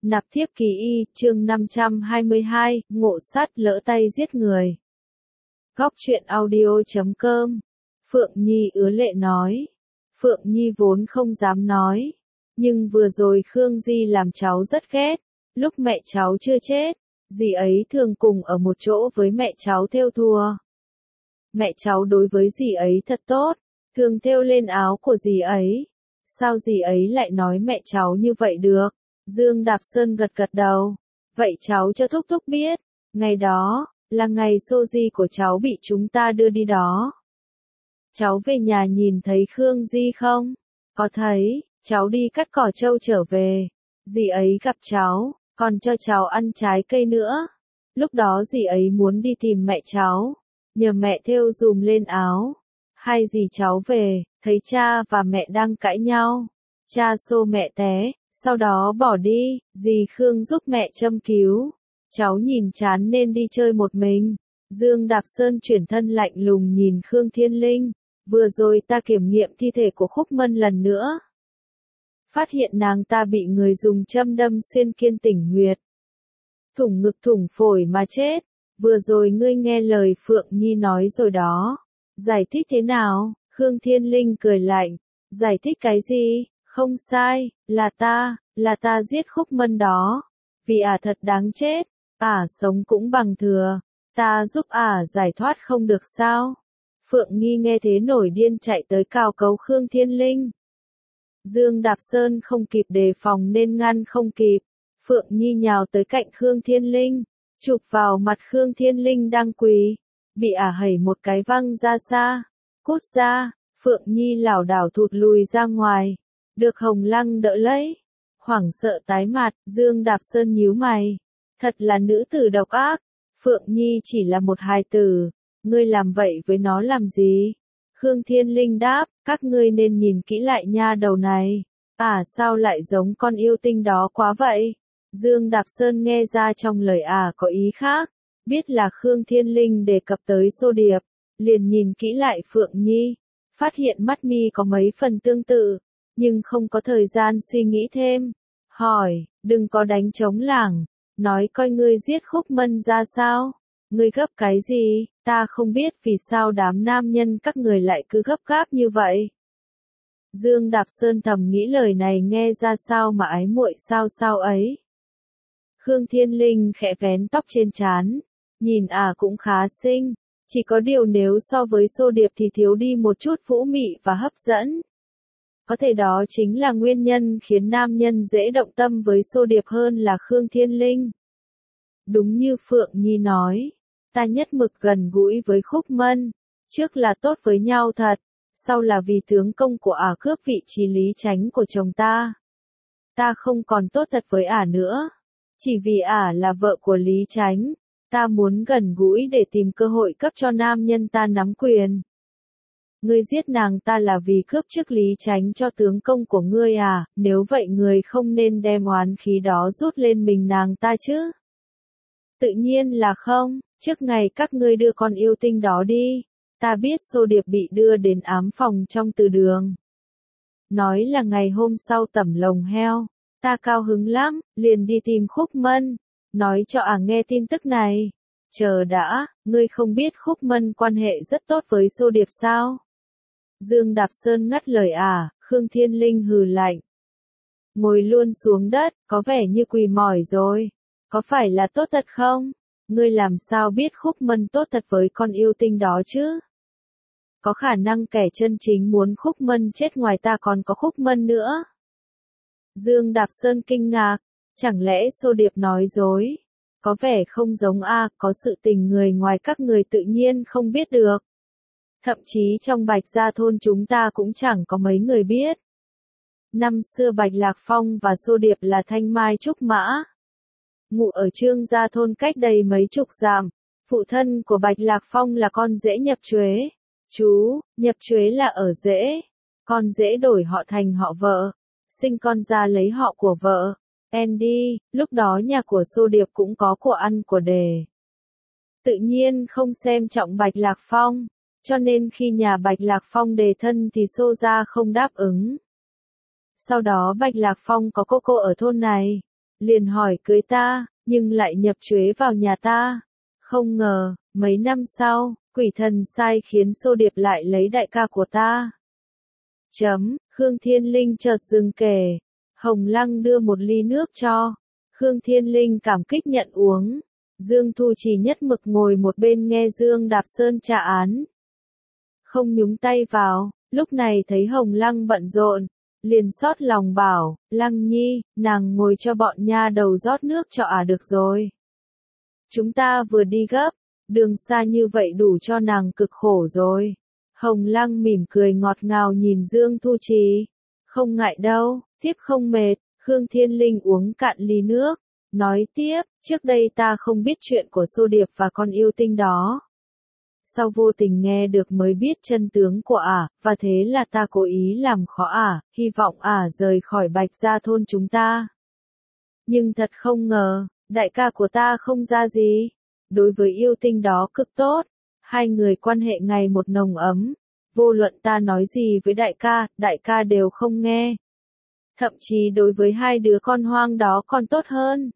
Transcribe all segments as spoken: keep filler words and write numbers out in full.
Nạp thiếp kỳ y, chương năm trăm hai mươi hai, ngộ sát lỡ tay giết người. Góc truyện audio chấm com. Phượng Nhi ứa lệ nói. Phượng Nhi vốn không dám nói. Nhưng vừa rồi Khương Di làm cháu rất ghét. Lúc mẹ cháu chưa chết, dì ấy thường cùng ở một chỗ với mẹ cháu thêu thùa. Mẹ cháu đối với dì ấy thật tốt, thường thêu lên áo của dì ấy. Sao dì ấy lại nói mẹ cháu như vậy được? Dương Đạp Sơn gật gật đầu. Vậy cháu cho Thúc Thúc biết, ngày đó, là ngày xô di của cháu bị chúng ta đưa đi đó. Cháu về nhà nhìn thấy Khương Di không? Có thấy, cháu đi cắt cỏ trâu trở về. Dì ấy gặp cháu, còn cho cháu ăn trái cây nữa. Lúc đó dì ấy muốn đi tìm mẹ cháu, nhờ mẹ thêu dùm lên áo. Hai dì cháu về, thấy cha và mẹ đang cãi nhau. Cha xô mẹ té, sau đó bỏ đi, dì Khương giúp mẹ châm cứu. Cháu nhìn chán nên đi chơi một mình. Dương Đạp Sơn chuyển thân lạnh lùng nhìn Khương Thiên Linh. Vừa rồi ta kiểm nghiệm thi thể của Khúc Mân lần nữa. Phát hiện nàng ta bị người dùng châm đâm xuyên kiên tỉnh huyệt. Thủng ngực thủng phổi mà chết. Vừa rồi ngươi nghe lời Phượng Nhi nói rồi đó. Giải thích thế nào? Khương Thiên Linh cười lạnh. Giải thích cái gì? Không sai, là ta, là ta giết Khúc Mân đó. Vì ả à thật đáng chết, ả à sống cũng bằng thừa. Ta giúp ả à giải thoát không được sao? Phượng Nhi nghe thế nổi điên chạy tới cào cấu Khương Thiên Linh. Dương Đạp Sơn không kịp đề phòng nên ngăn không kịp. Phượng Nhi nhào tới cạnh Khương Thiên Linh, chụp vào mặt Khương Thiên Linh đang quỳ. Bị ả à hẩy một cái văng ra xa. Cút ra, Phượng Nhi lảo đảo thụt lùi ra ngoài. Được Hồng Lăng đỡ lấy. Hoảng sợ tái mặt, Dương Đạp Sơn nhíu mày. Thật là nữ tử độc ác. Phượng Nhi chỉ là một hài tử. Ngươi làm vậy với nó làm gì? Khương Thiên Linh đáp, các ngươi nên nhìn kỹ lại nha đầu này. À sao lại giống con yêu tinh đó quá vậy? Dương Đạp Sơn nghe ra trong lời à có ý khác. Biết là Khương Thiên Linh đề cập tới Xô Điệp. Liền nhìn kỹ lại Phượng Nhi. Phát hiện mắt mi có mấy phần tương tự. Nhưng không có thời gian suy nghĩ thêm. Hỏi, đừng có đánh trống lảng. Nói coi ngươi giết Khúc Mân ra sao? Ngươi gấp cái gì? Ta không biết vì sao đám nam nhân các người lại cứ gấp gáp như vậy. Dương Đạp Sơn thầm nghĩ lời này nghe ra sao mà ái muội sao sao ấy. Khương Thiên Linh khẽ vén tóc trên trán. Nhìn à cũng khá xinh. Chỉ có điều nếu so với Xô Điệp thì thiếu đi một chút vũ mị và hấp dẫn. Có thể đó chính là nguyên nhân khiến nam nhân dễ động tâm với Xô Điệp hơn là Khương Thiên Linh. Đúng như Phượng Nhi nói, ta nhất mực gần gũi với Khúc Mân, trước là tốt với nhau thật, sau là vì tướng công của ả cướp vị trí Lý Chánh của chồng ta. Ta không còn tốt thật với ả nữa, chỉ vì ả là vợ của Lý Chánh, ta muốn gần gũi để tìm cơ hội cấp cho nam nhân ta nắm quyền. Ngươi giết nàng ta là vì cướp chức Lý Chánh cho tướng công của ngươi à, nếu vậy ngươi không nên đem oán khí đó rút lên mình nàng ta chứ? Tự nhiên là không, trước ngày các ngươi đưa con yêu tinh đó đi, ta biết Xô Điệp bị đưa đến ám phòng trong từ đường. Nói là ngày hôm sau tẩm lồng heo, ta cao hứng lắm, liền đi tìm Khúc Mân, nói cho ả nghe tin tức này. Chờ đã, ngươi không biết Khúc Mân quan hệ rất tốt với Xô Điệp sao? Dương Đạp Sơn ngắt lời à, Khương Thiên Linh hừ lạnh. Ngồi luôn xuống đất, có vẻ như quỳ mỏi rồi. Có phải là tốt thật không? Ngươi làm sao biết Khúc Mân tốt thật với con yêu tinh đó chứ? Có khả năng kẻ chân chính muốn Khúc Mân chết ngoài ta còn có Khúc Mân nữa. Dương Đạp Sơn kinh ngạc, chẳng lẽ Xô Điệp nói dối? Có vẻ không giống a, có sự tình người ngoài các người tự nhiên không biết được. Thậm chí trong Bạch Gia thôn chúng ta cũng chẳng có mấy người biết. Năm xưa Bạch Lạc Phong và Xô Điệp là thanh mai trúc mã. Ngụ ở Trương Gia thôn cách đây mấy chục dặm. Phụ thân của Bạch Lạc Phong là con rể Nhập Chuế. Chú, Nhập Chuế là ở rể. Con rể đổi họ thành họ vợ. Sinh con ra lấy họ của vợ. Andy, lúc đó nhà của Xô Điệp cũng có của ăn của đề. Tự nhiên không xem trọng Bạch Lạc Phong. Cho nên khi nhà Bạch Lạc Phong đề thân thì Xô gia không đáp ứng. Sau đó Bạch Lạc Phong có cô cô ở thôn này. liền hỏi cưới ta, nhưng lại nhập chuế vào nhà ta. Không ngờ, mấy năm sau, quỷ thần sai khiến Xô Điệp lại lấy đại ca của ta. Chấm, Khương Thiên Linh chợt dừng kể. Hồng Lăng đưa một ly nước cho. Khương Thiên Linh cảm kích nhận uống. Dương Thu Trì nhất mực ngồi một bên nghe Dương Đạp Sơn tra án. Không nhúng tay vào, lúc này thấy Hồng Lăng bận rộn, liền xót lòng bảo, Lăng Nhi, nàng ngồi cho bọn nha đầu rót nước cho ả được rồi. Chúng ta vừa đi gấp, đường xa như vậy đủ cho nàng cực khổ rồi. Hồng Lăng mỉm cười ngọt ngào nhìn Dương Thu Trì. Không ngại đâu, tiếp không mệt. Khương Thiên Linh uống cạn ly nước, nói tiếp, trước đây ta không biết chuyện của Xô Điệp và con yêu tinh đó. Sau vô tình nghe được mới biết chân tướng của ả, và thế là ta cố ý làm khó ả, hy vọng ả rời khỏi Bạch Gia thôn chúng ta. Nhưng thật không ngờ, đại ca của ta không ra gì. Đối với yêu tinh đó cực tốt, hai người quan hệ ngày một nồng ấm. Vô luận ta nói gì với đại ca, đại ca đều không nghe. Thậm chí đối với hai đứa con hoang đó còn tốt hơn.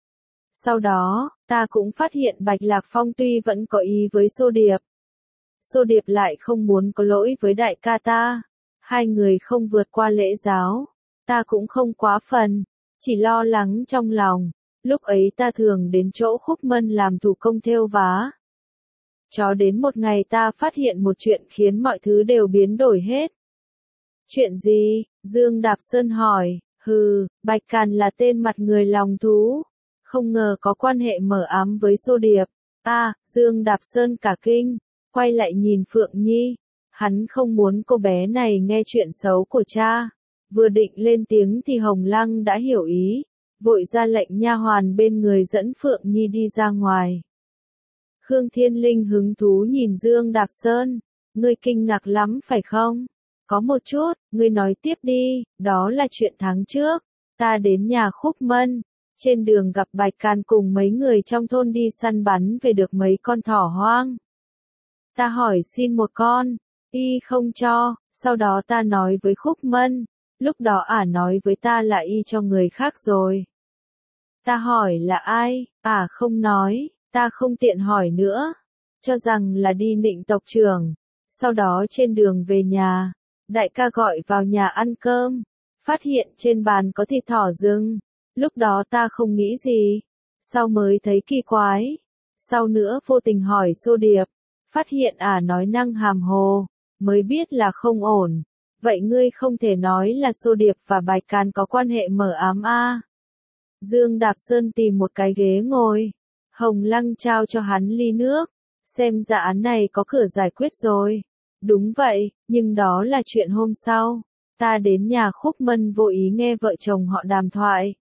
Sau đó, ta cũng phát hiện Bạch Lạc Phong tuy vẫn có ý với Xô Điệp. Xô Điệp lại không muốn có lỗi với đại ca ta. Hai người không vượt qua lễ giáo. Ta cũng không quá phần, chỉ lo lắng trong lòng. Lúc ấy ta thường đến chỗ Khúc Mân làm thủ công thêu vá. Cho đến một ngày ta phát hiện một chuyện khiến mọi thứ đều biến đổi hết. Chuyện gì? Dương Đạp Sơn hỏi. Hừ, Bạch Càn là tên mặt người lòng thú. Không ngờ có quan hệ mờ ám với Xô Điệp. À, Dương Đạp Sơn cả kinh. Quay lại nhìn Phượng Nhi. Hắn không muốn cô bé này nghe chuyện xấu của cha. Vừa định lên tiếng thì Hồng Lăng đã hiểu ý. Vội ra lệnh nha hoàn bên người dẫn Phượng Nhi đi ra ngoài. Khương Thiên Linh hứng thú nhìn Dương Đạp Sơn. Ngươi kinh ngạc lắm phải không? Có một chút, ngươi nói tiếp đi. Đó là chuyện tháng trước. Ta đến nhà Khúc Mân. Trên đường gặp Bạch Càn cùng mấy người trong thôn đi săn bắn về được mấy con thỏ hoang. Ta hỏi xin một con. Y không cho. Sau đó ta nói với Khúc Mân. Lúc đó ả nói với ta là y cho người khác rồi. Ta hỏi là ai? Ả không nói. Ta không tiện hỏi nữa. Cho rằng là đi nịnh tộc trưởng. Sau đó trên đường về nhà, đại ca gọi vào nhà ăn cơm. Phát hiện trên bàn có thịt thỏ rừng. Lúc đó ta không nghĩ gì. Sau mới thấy kỳ quái. Sau nữa vô tình hỏi Xô Điệp. Phát hiện ả nói năng hàm hồ. Mới biết là không ổn. Vậy ngươi không thể nói là Xô Điệp và Bạch Càn có quan hệ mờ ám a? Dương Đạp Sơn tìm một cái ghế ngồi. Hồng Lăng trao cho hắn ly nước. Xem ra án này có cửa giải quyết rồi. Đúng vậy, nhưng đó là chuyện hôm sau. Ta đến nhà Khúc Mân vô ý nghe vợ chồng họ đàm thoại.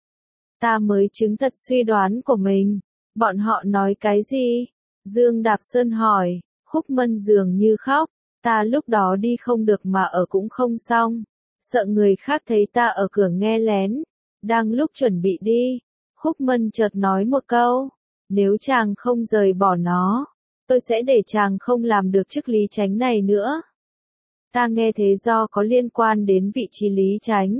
Ta mới chứng thật suy đoán của mình. Bọn họ nói cái gì? Dương Đạp Sơn hỏi. Khúc Mân dường như khóc. Ta lúc đó đi không được mà ở cũng không xong. Sợ người khác thấy ta ở cửa nghe lén. Đang lúc chuẩn bị đi. Khúc Mân chợt nói một câu. Nếu chàng không rời bỏ nó, tôi sẽ để chàng không làm được chức lý chánh này nữa. Ta nghe thế do có liên quan đến vị trí lý chánh.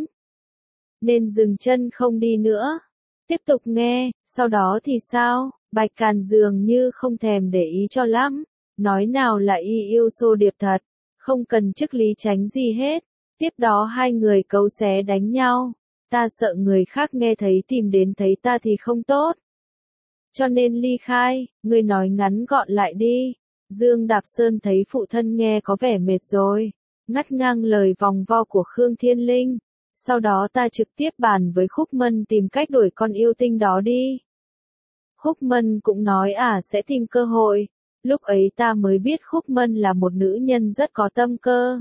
Nên dừng chân không đi nữa. Tiếp tục nghe, sau đó thì sao? Bạch Càn dường như không thèm để ý cho lắm. Nói nào là y yêu Xô Điệp thật. Không cần chức lý chánh gì hết. Tiếp đó hai người cấu xé đánh nhau. Ta sợ người khác nghe thấy tìm đến thấy ta thì không tốt. Cho nên ly khai, ngươi nói ngắn gọn lại đi. Dương Đạp Sơn thấy phụ thân nghe có vẻ mệt rồi. Ngắt ngang lời vòng vo của Khương Thiên Linh. Sau đó ta trực tiếp bàn với Khúc Mân tìm cách đuổi con yêu tinh đó đi. Khúc Mân cũng nói à sẽ tìm cơ hội. Lúc ấy ta mới biết Khúc Mân là một nữ nhân rất có tâm cơ.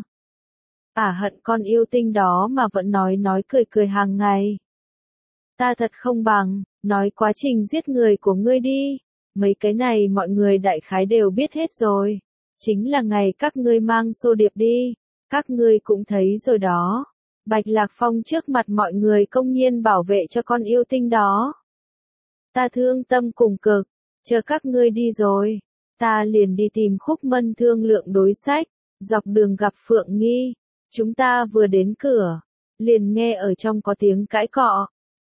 Ả hận con yêu tinh đó mà vẫn nói nói cười cười hàng ngày. Ta thật không bằng, nói quá trình giết người của ngươi đi. Mấy cái này mọi người đại khái đều biết hết rồi. Chính là ngày các ngươi mang Xô Điệp đi. Các ngươi cũng thấy rồi đó. Bạch Lạc Phong trước mặt mọi người công nhiên bảo vệ cho con yêu tinh đó. Ta thương tâm cùng cực. Chờ các ngươi đi rồi. Ta liền đi tìm Khúc Mân thương lượng đối sách. Dọc đường gặp Phượng Nghi. Chúng ta vừa đến cửa. Liền nghe ở trong có tiếng cãi cọ.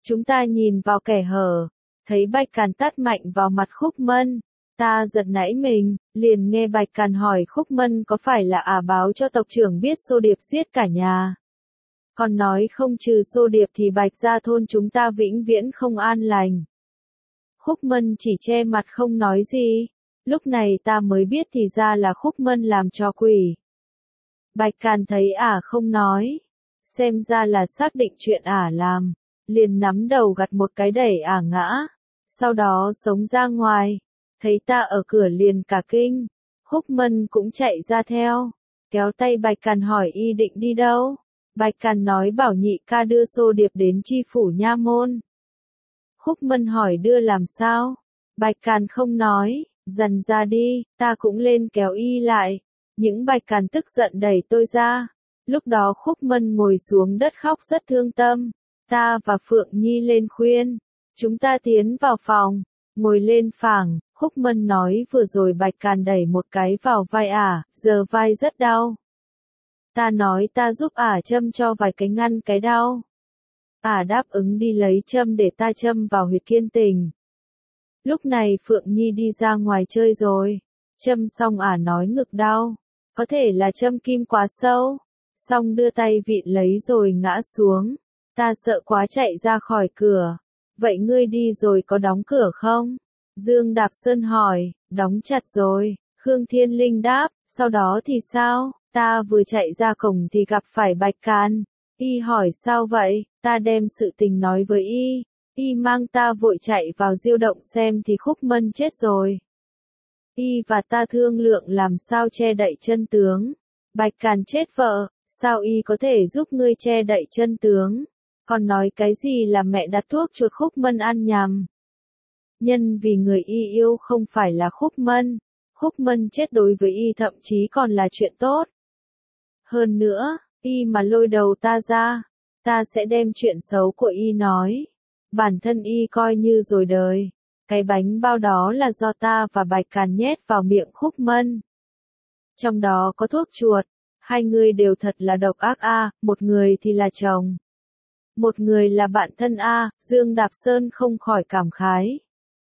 Chúng ta nhìn vào kẻ hở, thấy Bạch Càn tát mạnh vào mặt Khúc Mân. Ta giật nảy mình, liền nghe Bạch Càn hỏi Khúc Mân có phải là ả báo cho tộc trưởng biết Xô Điệp giết cả nhà. Còn nói không trừ Xô Điệp thì Bạch gia thôn chúng ta vĩnh viễn không an lành. Khúc Mân chỉ che mặt không nói gì. Lúc này ta mới biết thì ra là Khúc Mân làm trò quỷ. Bạch Càn thấy ả không nói, xem ra là xác định chuyện ả làm, liền nắm đầu gặt một cái đẩy ả ngã, sau đó sống ra ngoài, thấy ta ở cửa liền cả kinh, Khúc Mân cũng chạy ra theo, kéo tay Bạch Càn hỏi y định đi đâu, Bạch Càn nói bảo nhị ca đưa Xô Điệp đến chi phủ nha môn. Khúc Mân hỏi đưa làm sao, Bạch Càn không nói, dần ra đi, ta cũng lên kéo y lại. Những Bạch Càn tức giận đẩy tôi ra. Lúc đó Khúc Mân ngồi xuống đất khóc rất thương tâm. Ta và Phượng Nhi lên khuyên. Chúng ta tiến vào phòng. Ngồi lên phẳng, Khúc Mân nói vừa rồi Bạch Càn đẩy một cái vào vai ả, giờ vai rất đau. Ta nói ta giúp ả châm cho vài cái ngăn cái đau. Ả đáp ứng đi lấy châm để ta châm vào huyệt kiên tình. Lúc này Phượng Nhi đi ra ngoài chơi rồi. Châm xong ả nói ngực đau. Có thể là châm kim quá sâu. Xong đưa tay vịn lấy rồi ngã xuống. Ta sợ quá chạy ra khỏi cửa. Vậy ngươi đi rồi có đóng cửa không? Dương Đạp Sơn hỏi, đóng chặt rồi. Khương Thiên Linh đáp, sau đó thì sao? Ta vừa chạy ra cổng thì gặp phải Bạch Càn. Y hỏi sao vậy? Ta đem sự tình nói với y. Y mang ta vội chạy vào diêu động xem thì Khúc Mân chết rồi. Y và ta thương lượng làm sao che đậy chân tướng. Bạch Càn chết vợ, sao y có thể giúp ngươi che đậy chân tướng? Còn nói cái gì là mẹ đặt thuốc chuột Khúc Mân ăn nhầm? Nhân vì người y yêu không phải là Khúc Mân. Khúc Mân chết đối với y thậm chí còn là chuyện tốt. Hơn nữa, y mà lôi đầu ta ra, ta sẽ đem chuyện xấu của y nói. Bản thân y coi như rồi đời. Cái bánh bao đó là do ta và Bạch Càn nhét vào miệng Khúc Mân. Trong đó có thuốc chuột. Hai người đều thật là độc ác a, à, một người thì là chồng. Một người là bạn thân a, à, Dương Đạp Sơn không khỏi cảm khái.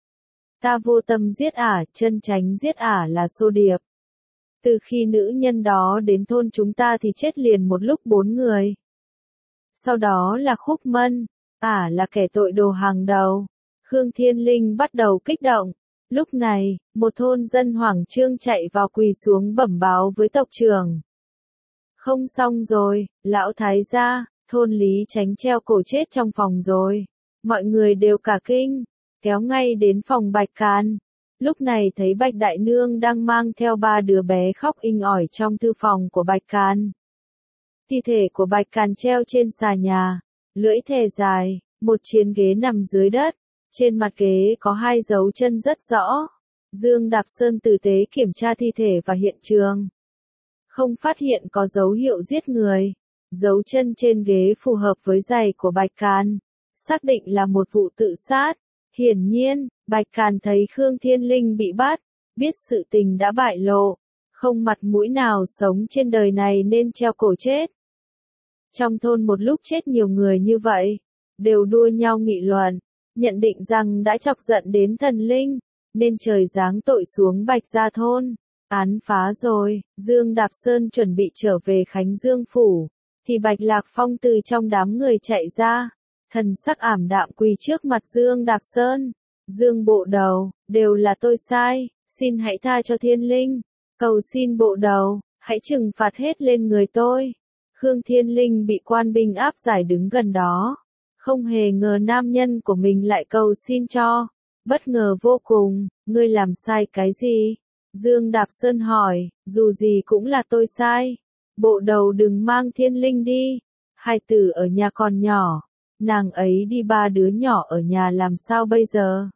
Ta vô tâm giết ả, chân tránh giết ả là Xô Điệp. Từ khi nữ nhân đó đến thôn chúng ta thì chết liền một lúc bốn người. Sau đó là Khúc Mân, ả là kẻ tội đồ hàng đầu. Khương Thiên Linh bắt đầu kích động. Lúc này, một thôn dân hoảng trương chạy vào quỳ xuống bẩm báo với tộc trưởng. Không xong rồi, lão thái gia, thôn Lý Chánh treo cổ chết trong phòng rồi. Mọi người đều cả kinh, kéo ngay đến phòng Bạch Càn. Lúc này thấy Bạch Đại Nương đang mang theo ba đứa bé khóc inh ỏi trong thư phòng của Bạch Càn. Thi thể của Bạch Càn treo trên xà nhà, lưỡi thè dài, một chiếc ghế nằm dưới đất. Trên mặt ghế có hai dấu chân rất rõ. Dương Đạp Sơn tử tế kiểm tra thi thể và hiện trường. Không phát hiện có dấu hiệu giết người. Dấu chân trên ghế phù hợp với giày của Bạch Càn. Xác định là một vụ tự sát. Hiển nhiên, Bạch Càn thấy Khương Thiên Linh bị bắt. Biết sự tình đã bại lộ. Không mặt mũi nào sống trên đời này nên treo cổ chết. Trong thôn một lúc chết nhiều người như vậy. Đều đua nhau nghị luận. Nhận định rằng đã chọc giận đến thần linh, nên trời giáng tội xuống Bạch gia thôn. Án phá rồi, Dương Đạp Sơn chuẩn bị trở về Khánh Dương Phủ, thì Bạch Lạc Phong từ trong đám người chạy ra, thần sắc ảm đạm quỳ trước mặt Dương Đạp Sơn. Dương bộ đầu, đều là tôi sai, xin hãy tha cho Thiên Linh, cầu xin bộ đầu, hãy trừng phạt hết lên người tôi. Khương Thiên Linh bị quan binh áp giải đứng gần đó. Không hề ngờ nam nhân của mình lại cầu xin cho. Bất ngờ vô cùng, ngươi làm sai cái gì? Dương Đạp Sơn hỏi, dù gì cũng là tôi sai. Bộ đầu đừng mang Thiên Linh đi. Hai tử ở nhà còn nhỏ. Nàng ấy đi ba đứa nhỏ ở nhà làm sao bây giờ?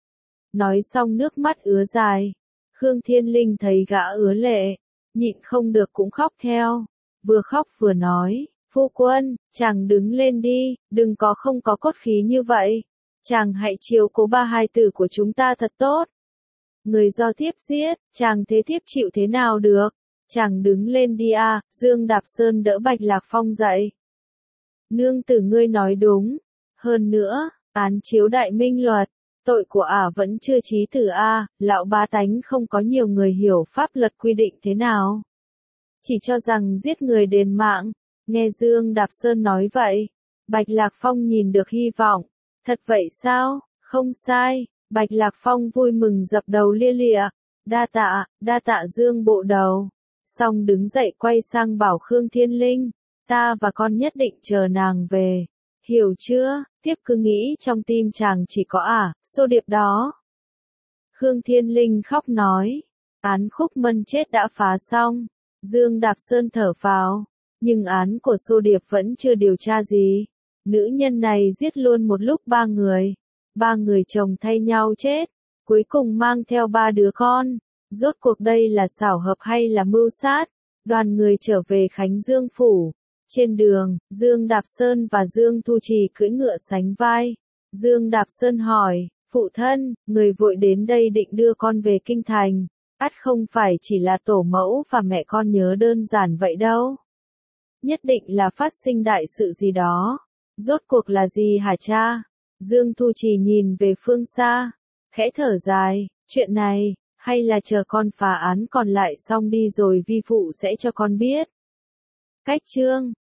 Nói xong nước mắt ứa dài. Khương Thiên Linh thấy gã ứa lệ. Nhịn không được cũng khóc theo. Vừa khóc vừa nói. Phu quân, chàng đứng lên đi, đừng có không có cốt khí như vậy. Chàng hãy chiếu cố ba hài tử của chúng ta thật tốt. Người do thiếp giết, chàng thế thiếp chịu thế nào được. Chàng đứng lên đi à, Dương Đạp Sơn đỡ Bạch Lạc Phong dậy. Nương tử ngươi nói đúng. Hơn nữa, Án chiếu đại minh luật, tội của ả vẫn chưa chí tử a, lão bá tánh không có nhiều người hiểu pháp luật quy định thế nào. Chỉ cho rằng giết người đền mạng, nghe Dương Đạp Sơn nói vậy. Bạch Lạc Phong nhìn được hy vọng, thật vậy sao, không sai, Bạch Lạc Phong vui mừng dập đầu lia lịa, đa tạ, đa tạ Dương bộ đầu. Xong đứng dậy quay sang bảo Khương Thiên Linh, ta và con nhất định chờ nàng về, hiểu chưa, tiếp cứ nghĩ trong tim chàng chỉ có ả, xô điệp đó. Khương Thiên Linh khóc nói, án Khúc Mân chết đã phá xong, Dương Đạp Sơn thở phào, nhưng án của xô điệp vẫn chưa điều tra gì. Nữ nhân này giết luôn một lúc ba người, ba người chồng thay nhau chết, cuối cùng mang theo ba đứa con. Rốt cuộc đây là xảo hợp hay là mưu sát? Đoàn người trở về Khánh Dương Phủ. Trên đường, Dương Đạp Sơn và Dương Thu Trì cưỡi ngựa sánh vai. Dương Đạp Sơn hỏi, phụ thân, người vội đến đây định đưa con về kinh thành. Ắt không phải chỉ là tổ mẫu và mẹ con nhớ đơn giản vậy đâu. Nhất định là phát sinh đại sự gì đó. Rốt cuộc là gì hả cha? Dương Thu Trì nhìn về phương xa, khẽ thở dài, chuyện này, hay là chờ con phá án còn lại xong đi rồi vi phụ sẽ cho con biết. Cách chương